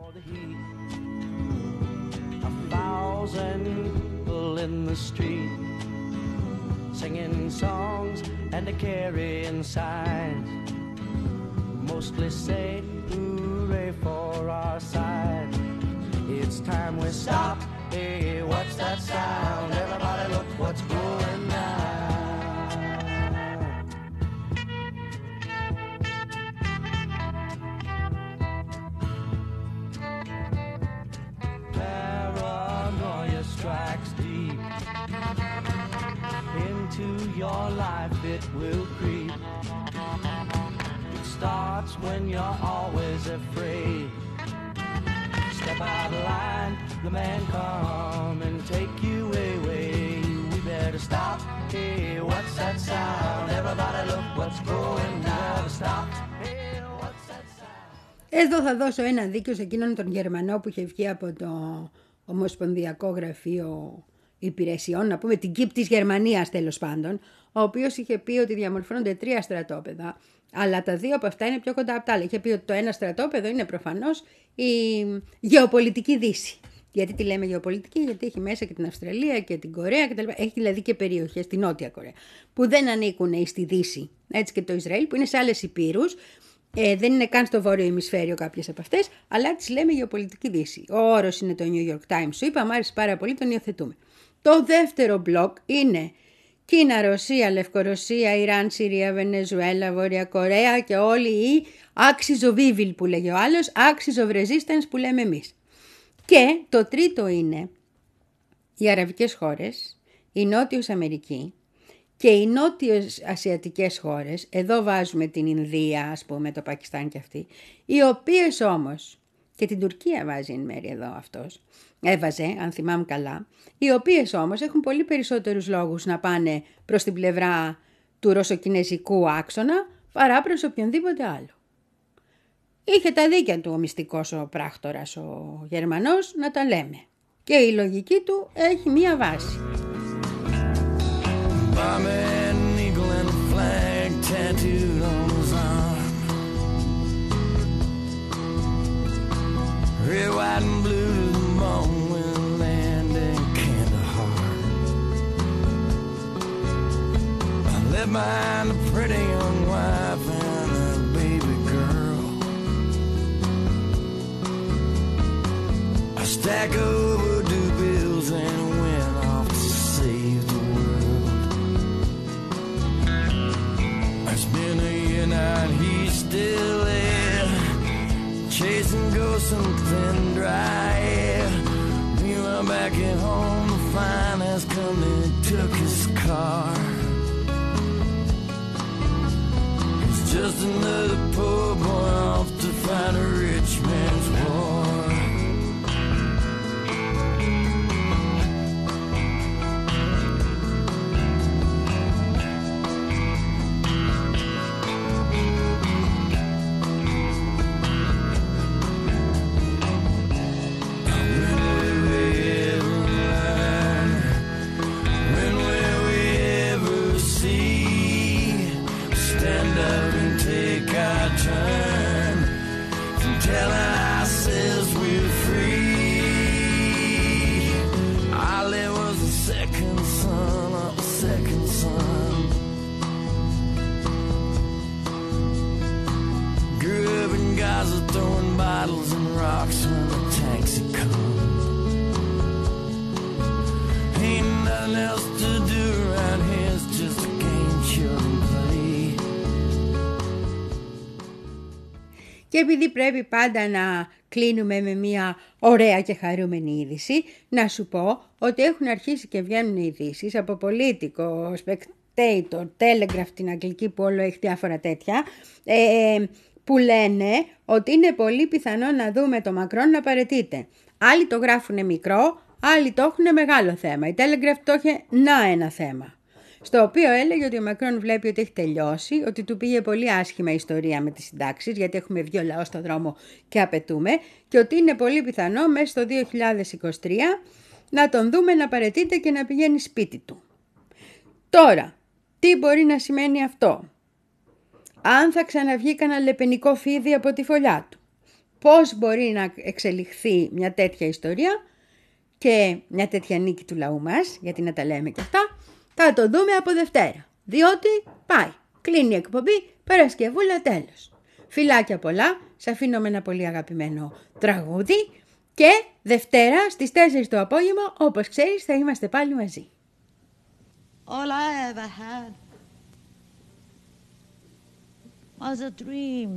People in the street singing songs and they carrying signs, mostly say hooray for our side. It's time we stop. Hey, what's that sound? Everybody look what's going down. Strikes deep into your life, it will creep. It starts when you're always afraid. Step out of line, the man come and take you away. We better stop. Hey, what's that sound? Everybody look what's going down. Stop. Hey, what's that sound? Εδώ θα δώσω ένα δίκιο σε εκείνον τον Γερμανό που είχε βγει από το Ομοσπονδιακό Γραφείο Υπηρεσιών, να πούμε την ΚΙΠ της Γερμανίας τέλος πάντων, ο οποίος είχε πει ότι διαμορφώνονται τρία στρατόπεδα, αλλά τα δύο από αυτά είναι πιο κοντά από τα άλλα. Είχε πει ότι το ένα στρατόπεδο είναι προφανώς η γεωπολιτική Δύση. Γιατί τη λέμε γεωπολιτική? Γιατί έχει μέσα και την Αυστραλία και την Κορέα κτλ. Έχει δηλαδή και περιοχές, την Νότια Κορέα, που δεν ανήκουν στη Δύση. Έτσι και το Ισραήλ που είναι σε άλλες υπήρους. Ε, δεν είναι καν στο βόρειο ημισφαίριο κάποιες από αυτές, αλλά τις λέμε γεωπολιτική Δύση. Ο όρος είναι το New York Times, σου είπα, μου άρεσε πάρα πολύ, τον υιοθετούμε. Το δεύτερο μπλοκ είναι Κίνα, Ρωσία, Λευκορωσία, Ιράν, Συρία, Βενεζουέλα, Βόρεια Κορέα και όλοι οι axis of evil που λέγει ο άλλος, axis of resistance που λέμε εμείς. Και το τρίτο είναι οι αραβικές χώρες, η Νότιος Αμερική και οι νότιες ασιατικές χώρες, εδώ βάζουμε την Ινδία, ας πούμε, το Πακιστάν και αυτοί, οι οποίες όμως, και την Τουρκία βάζει εν μέρει εδώ αυτός, έβαζε, αν θυμάμαι καλά, οι οποίες όμως έχουν πολύ περισσότερους λόγους να πάνε προς την πλευρά του ρωσοκινεζικού άξονα παρά προς οποιονδήποτε άλλο. Είχε τα δίκια του ο μυστικός ο πράκτορας ο Γερμανός να τα λέμε. Και η λογική του έχει μία βάση. I'm an eagle and a flag mind, a pretty young wife and a baby girl. A stack of overdue bills and went off to save the world. It's been a year now and he's still there, chasing ghosts and thin dry air. Meanwhile back at home the finance company took his car. It's just another poor boy off to fight a rich man's war. Και επειδή πρέπει πάντα να κλείνουμε με μια ωραία και χαρούμενη είδηση, να σου πω ότι έχουν αρχίσει και βγαίνουν ειδήσεις από Πολίτικο, Spectator, Telegraph την αγγλική που όλο έχει διάφορα τέτοια, ε, που λένε ότι είναι πολύ πιθανό να δούμε το Μακρόν να παραιτείται. Άλλοι το γράφουν μικρό, άλλοι το έχουν μεγάλο θέμα. Η Telegraph το είχε να ένα θέμα, στο οποίο έλεγε ότι ο Μακρόν βλέπει ότι έχει τελειώσει, ότι του πήγε πολύ άσχημα η ιστορία με τις συντάξεις, γιατί έχουμε βγει ο λαός στον δρόμο και απαιτούμε, και ότι είναι πολύ πιθανό μέσα στο δύο χιλιάδες είκοσι τρία να τον δούμε να παραιτείται και να πηγαίνει σπίτι του. Τώρα, τι μπορεί να σημαίνει αυτό? Αν θα ξαναβγεί κανένα λεπενικό φίδι από τη φωλιά του, πώς μπορεί να εξελιχθεί μια τέτοια ιστορία και μια τέτοια νίκη του λαού μας, γιατί να τα λέμε και αυτά, θα το δούμε από Δευτέρα, διότι πάει, κλείνει η εκπομπή, Παρασκευούλα, τέλος. Φιλάκια πολλά, σε αφήνω με ένα πολύ αγαπημένο τραγούδι και Δευτέρα στις τέσσερις το απόγευμα, όπως ξέρεις, θα είμαστε πάλι μαζί. All I ever had was a dream.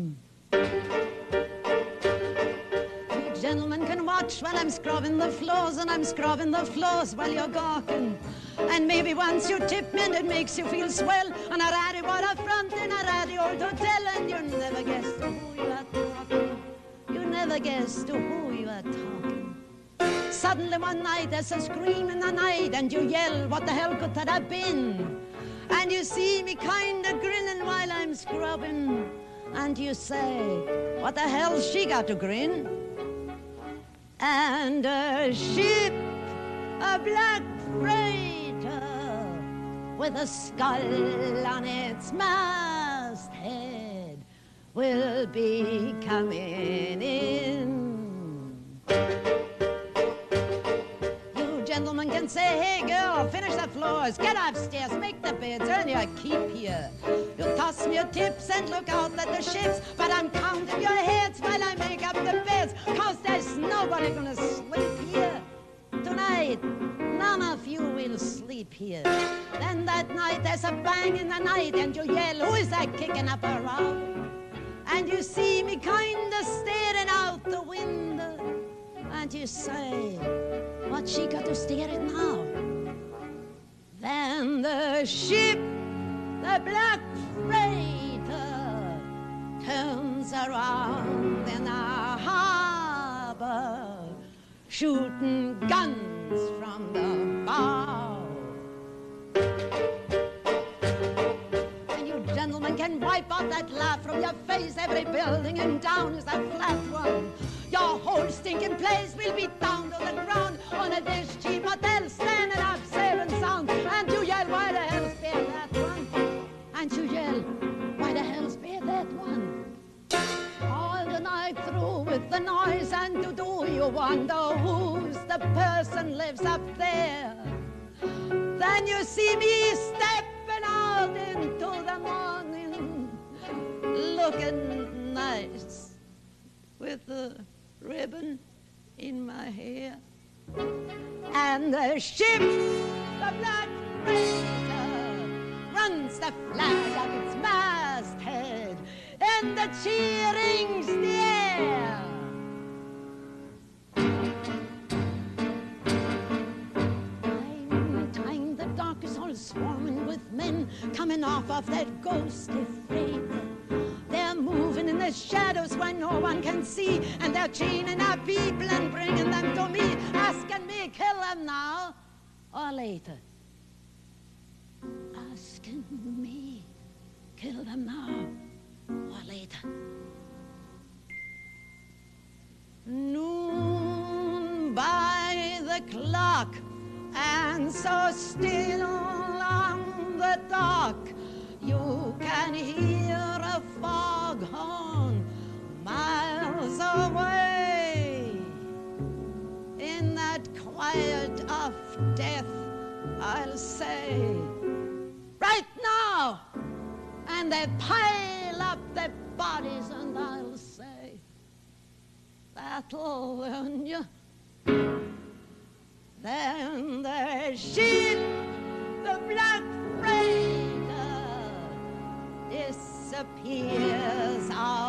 Gentlemen can watch while I'm scrubbing the floors, and I'm scrubbing the floors while you're gawking. And maybe once you tip me and it makes you feel swell, and a ratty water front in a ratty old hotel, and you never guess to who you are talking. You never guess to who you are talking. Suddenly one night there's a scream in the night, and you yell, what the hell could that have been? And you see me kinda grinning while I'm scrubbing, and you say, what the hell's she got to grin? And a ship, a black freighter, with a skull on its masthead, will be coming in. You gentlemen can say, hey girl, finish the floors, get upstairs, make the beds, earn your keep here. You toss me your tips and look out at the ships, but I'm counting your heads while I make up the beds, cause there's nobody gonna sleep here. Tonight, none of you will sleep here. Then that night there's a bang in the night, and you yell, who is that kicking up a row? And you see me kinda staring out the window, and you say, what's she got to stare at now? Then the ship, the black freighter, turns around in the harbor, shooting guns from the bow. And you gentlemen can wipe out that laugh from your face. Every building in town is a flat one. Your whole stinking place will be down to the ground on a dish cheap hotel standing up safe and sound. And you yell, why the hell's bear that one? And you yell, why the hell's bear that one? All the night through with the noise, and do, do you wonder who's the person lives up there? Then you see me stepping out out into the morning, looking nice with the ribbon in my hair. And the ship, the Black Freighter, runs the flag of its masthead, and the cheering's there. Time, time, the dock is all swarming with men coming off of that ghostly freighter. They're moving in the shadows where no one can see, and they're chaining our people and bringing them to me, asking me, kill them now or later. Asking me, kill them now or later. Noon by the clock, and so still on the dock, you can hear a foghorn miles away. In that quiet of death, I'll say, right now, and they pile up their bodies, and I'll say, that'll learn you. Then the ship, the Black Freighter, disappears out